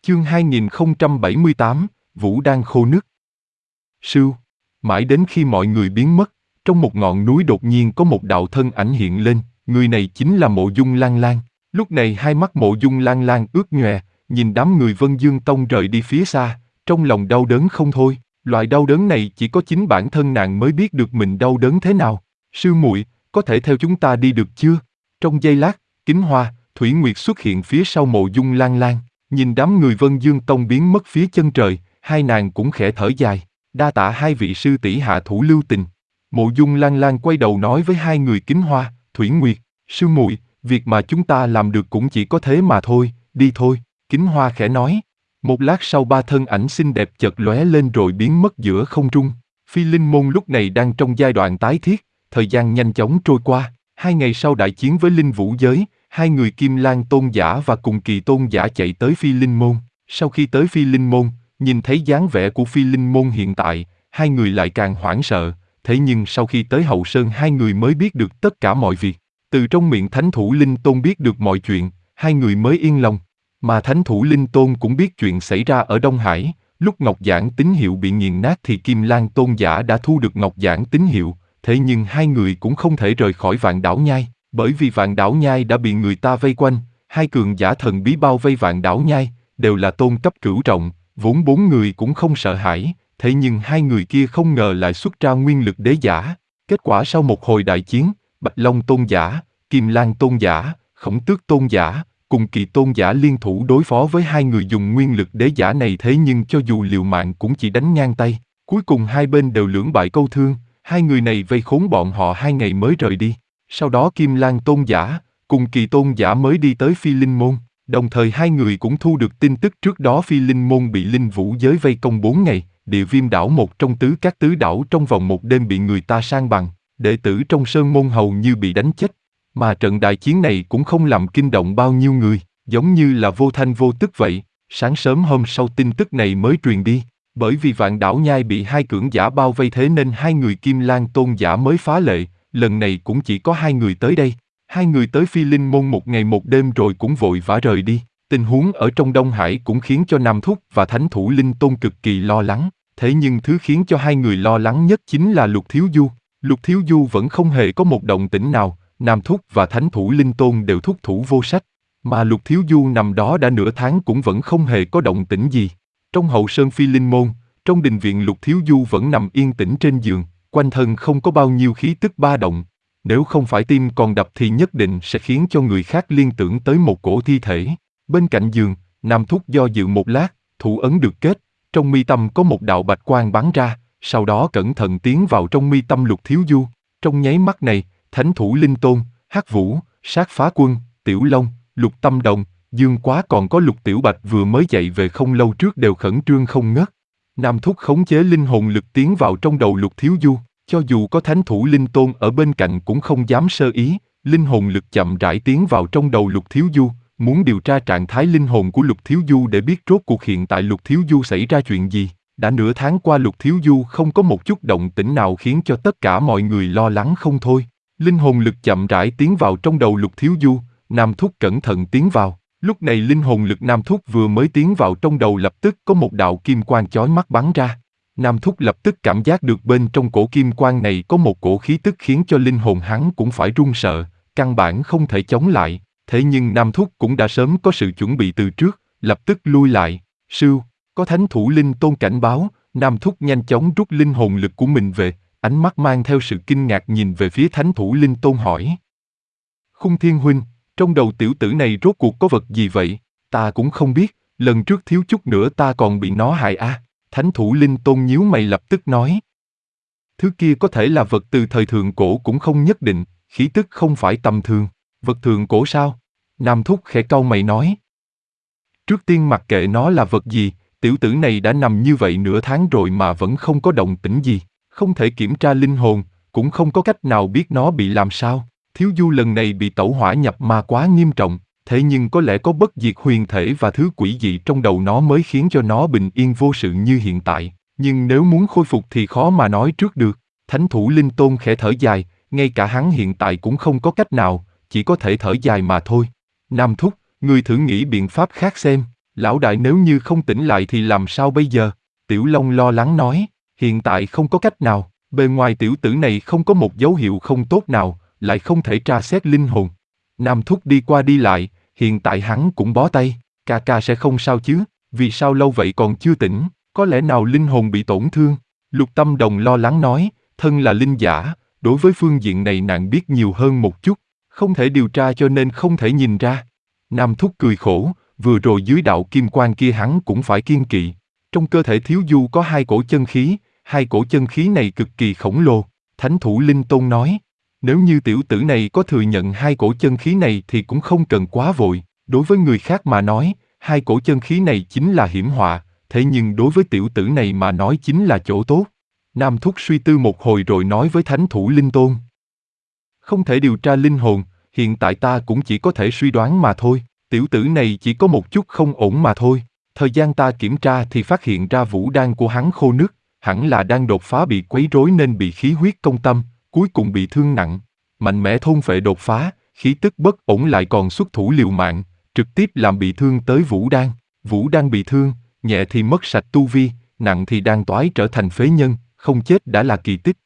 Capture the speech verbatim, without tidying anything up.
Chương hai nghìn không trăm bảy mươi tám, Vũ đang khô nứt. Sưu. Mãi đến khi mọi người biến mất, trong một ngọn núi đột nhiên có một đạo thân ảnh hiện lên, người này chính là Mộ Dung Lan Lan. Lúc này hai mắt Mộ Dung Lan Lan ướt nhòe, nhìn đám người Vân Dương Tông rời đi phía xa, trong lòng đau đớn không thôi. Loại đau đớn này chỉ có chính bản thân nàng mới biết được mình đau đớn thế nào. Sư muội, có thể theo chúng ta đi được chưa? Trong giây lát, Kính Hoa, Thủy Nguyệt xuất hiện phía sau Mộ Dung Lan Lan. Nhìn đám người Vân Dương Tông biến mất phía chân trời, hai nàng cũng khẽ thở dài. Đa tạ hai vị sư tỷ hạ thủ lưu tình. Mộ Dung Lan Lan quay đầu nói với hai người Kính Hoa, Thủy Nguyệt, sư muội, việc mà chúng ta làm được cũng chỉ có thế mà thôi, đi thôi. Kính Hoa khẽ nói. Một lát sau ba thân ảnh xinh đẹp chợt lóe lên rồi biến mất giữa không trung. Phi Linh Môn lúc này đang trong giai đoạn tái thiết, thời gian nhanh chóng trôi qua. Hai ngày sau đại chiến với Linh Vũ Giới, hai người Kim Lan Tôn giả và Cùng Kỳ Tôn giả chạy tới Phi Linh Môn. Sau khi tới Phi Linh Môn, nhìn thấy dáng vẻ của Phi Linh Môn hiện tại, hai người lại càng hoảng sợ. Thế nhưng sau khi tới Hậu Sơn hai người mới biết được tất cả mọi việc. Từ trong miệng Thánh Thủ Linh Tôn biết được mọi chuyện, hai người mới yên lòng. Mà Thánh Thủ Linh Tôn cũng biết chuyện xảy ra ở Đông Hải. Lúc Ngọc Giản tín hiệu bị nghiền nát thì Kim Lan Tôn giả đã thu được Ngọc Giản tín hiệu. Thế nhưng hai người cũng không thể rời khỏi Vạn Đảo Nhai, bởi vì Vạn Đảo Nhai đã bị người ta vây quanh. Hai cường giả thần bí bao vây Vạn Đảo Nhai, đều là tôn cấp cửu trọng, vốn bốn người cũng không sợ hãi. Thế nhưng hai người kia không ngờ lại xuất ra nguyên lực đế giả. Kết quả sau một hồi đại chiến, Bạch Long Tôn giả, Kim Lan Tôn giả, Khổng Tước Tôn giả, Cùng Kỳ Tôn giả liên thủ đối phó với hai người dùng nguyên lực đế giả này, thế nhưng cho dù liều mạng cũng chỉ đánh ngang tay. Cuối cùng hai bên đều lưỡng bại câu thương, hai người này vây khốn bọn họ hai ngày mới rời đi. Sau đó Kim Lan Tôn giả, Cùng Kỳ Tôn giả mới đi tới Phi Linh Môn. Đồng thời hai người cũng thu được tin tức trước đó Phi Linh Môn bị Linh Vũ Giới vây công bốn ngày, Địa Viêm đảo một trong tứ các tứ đảo trong vòng một đêm bị người ta san bằng, đệ tử trong Sơn Môn hầu như bị đánh chết. Mà trận đại chiến này cũng không làm kinh động bao nhiêu người, giống như là vô thanh vô tức vậy. Sáng sớm hôm sau tin tức này mới truyền đi, bởi vì Vạn Đảo Nhai bị hai cưỡng giả bao vây thế nên hai người Kim Lan Tôn giả mới phá lệ, lần này cũng chỉ có hai người tới đây. Hai người tới Phi Linh Môn một ngày một đêm rồi cũng vội vã rời đi. Tình huống ở trong Đông Hải cũng khiến cho Nam Thúc và Thánh Thủ Linh Tôn cực kỳ lo lắng. Thế nhưng thứ khiến cho hai người lo lắng nhất chính là Lục Thiếu Du. Lục Thiếu Du vẫn không hề có một động tĩnh nào. Nam Thúc và Thánh Thủ Linh Tôn đều thúc thủ vô sách. Mà Lục Thiếu Du nằm đó đã nửa tháng cũng vẫn không hề có động tĩnh gì. Trong Hậu Sơn Phi Linh Môn, trong đình viện Lục Thiếu Du vẫn nằm yên tĩnh trên giường, quanh thân không có bao nhiêu khí tức ba động. Nếu không phải tim còn đập thì nhất định sẽ khiến cho người khác liên tưởng tới một cổ thi thể. Bên cạnh giường, Nam Thúc do dự một lát, thủ ấn được kết, trong mi tâm có một đạo bạch quang bắn ra, sau đó cẩn thận tiến vào trong mi tâm Lục Thiếu Du. Trong nháy mắt này, Thánh Thủ Linh Tôn, Hắc Vũ, Sát Phá Quân, Tiểu Long, Lục Tâm Đồng, Dương Quá còn có Lục Tiểu Bạch vừa mới dậy về không lâu trước đều khẩn trương không ngớt. Nam Thúc khống chế linh hồn lực tiến vào trong đầu Lục Thiếu Du, cho dù có Thánh Thủ Linh Tôn ở bên cạnh cũng không dám sơ ý. Linh hồn lực chậm rãi tiến vào trong đầu Lục Thiếu Du, muốn điều tra trạng thái linh hồn của Lục Thiếu Du để biết rốt cuộc hiện tại Lục Thiếu Du xảy ra chuyện gì. Đã nửa tháng qua Lục Thiếu Du không có một chút động tĩnh nào khiến cho tất cả mọi người lo lắng không thôi. Linh hồn lực chậm rãi tiến vào trong đầu Lục Thiếu Du, Nam Thúc cẩn thận tiến vào. Lúc này linh hồn lực Nam Thúc vừa mới tiến vào trong đầu lập tức có một đạo kim quang chói mắt bắn ra. Nam Thúc lập tức cảm giác được bên trong cổ kim quang này có một cổ khí tức khiến cho linh hồn hắn cũng phải run sợ, căn bản không thể chống lại. Thế nhưng Nam Thúc cũng đã sớm có sự chuẩn bị từ trước, lập tức lui lại. Sưu, có Thánh Thủ Linh Tôn cảnh báo, Nam Thúc nhanh chóng rút linh hồn lực của mình về, ánh mắt mang theo sự kinh ngạc nhìn về phía Thánh Thủ Linh Tôn hỏi. Khung Thiên huynh, trong đầu tiểu tử này rốt cuộc có vật gì vậy? Ta cũng không biết, lần trước thiếu chút nữa ta còn bị nó hại a. À. Thánh Thủ Linh Tôn nhíu mày lập tức nói. Thứ kia có thể là vật từ thời thượng cổ cũng không nhất định, khí tức không phải tầm thường. Vật thượng cổ sao? Nam Thúc khẽ cau mày nói. Trước tiên mặc kệ nó là vật gì, tiểu tử này đã nằm như vậy nửa tháng rồi mà vẫn không có động tĩnh gì. Không thể kiểm tra linh hồn, cũng không có cách nào biết nó bị làm sao. Thiếu Du lần này bị tẩu hỏa nhập ma quá nghiêm trọng, thế nhưng có lẽ có bất diệt huyền thể và thứ quỷ dị trong đầu nó mới khiến cho nó bình yên vô sự như hiện tại. Nhưng nếu muốn khôi phục thì khó mà nói trước được. Thánh Thủ Linh Tôn khẽ thở dài, ngay cả hắn hiện tại cũng không có cách nào, chỉ có thể thở dài mà thôi. Nam Thúc, ngươi thử nghĩ biện pháp khác xem. Lão đại nếu như không tỉnh lại thì làm sao bây giờ? Tiểu Long lo lắng nói, hiện tại không có cách nào, bề ngoài tiểu tử này không có một dấu hiệu không tốt nào, lại không thể tra xét linh hồn. Nam Thúc đi qua đi lại, hiện tại hắn cũng bó tay, ca ca sẽ không sao chứ, vì sao lâu vậy còn chưa tỉnh, có lẽ nào linh hồn bị tổn thương? Lục Tâm Đồng lo lắng nói, thân là linh giả, đối với phương diện này nàng biết nhiều hơn một chút, không thể điều tra cho nên không thể nhìn ra. Nam Thúc cười khổ, vừa rồi dưới đạo kim quang kia hắn cũng phải kiên kỵ. Trong cơ thể Thiếu Du có hai cổ chân khí, hai cổ chân khí này cực kỳ khổng lồ. Thánh thủ Linh Tôn nói, nếu như tiểu tử này có thừa nhận hai cổ chân khí này thì cũng không cần quá vội. Đối với người khác mà nói, hai cổ chân khí này chính là hiểm họa, thế nhưng đối với tiểu tử này mà nói chính là chỗ tốt. Nam Thúc suy tư một hồi rồi nói với Thánh thủ Linh Tôn. Không thể điều tra linh hồn, hiện tại ta cũng chỉ có thể suy đoán mà thôi. Tiểu tử này chỉ có một chút không ổn mà thôi. Thời gian ta kiểm tra thì phát hiện ra vũ đan của hắn khô nứt, hẳn là đang đột phá bị quấy rối nên bị khí huyết công tâm, cuối cùng bị thương nặng. Mạnh mẽ thôn phệ đột phá, khí tức bất ổn lại còn xuất thủ liều mạng, trực tiếp làm bị thương tới vũ đan. Vũ đan bị thương, nhẹ thì mất sạch tu vi, nặng thì đang toái trở thành phế nhân, không chết đã là kỳ tích.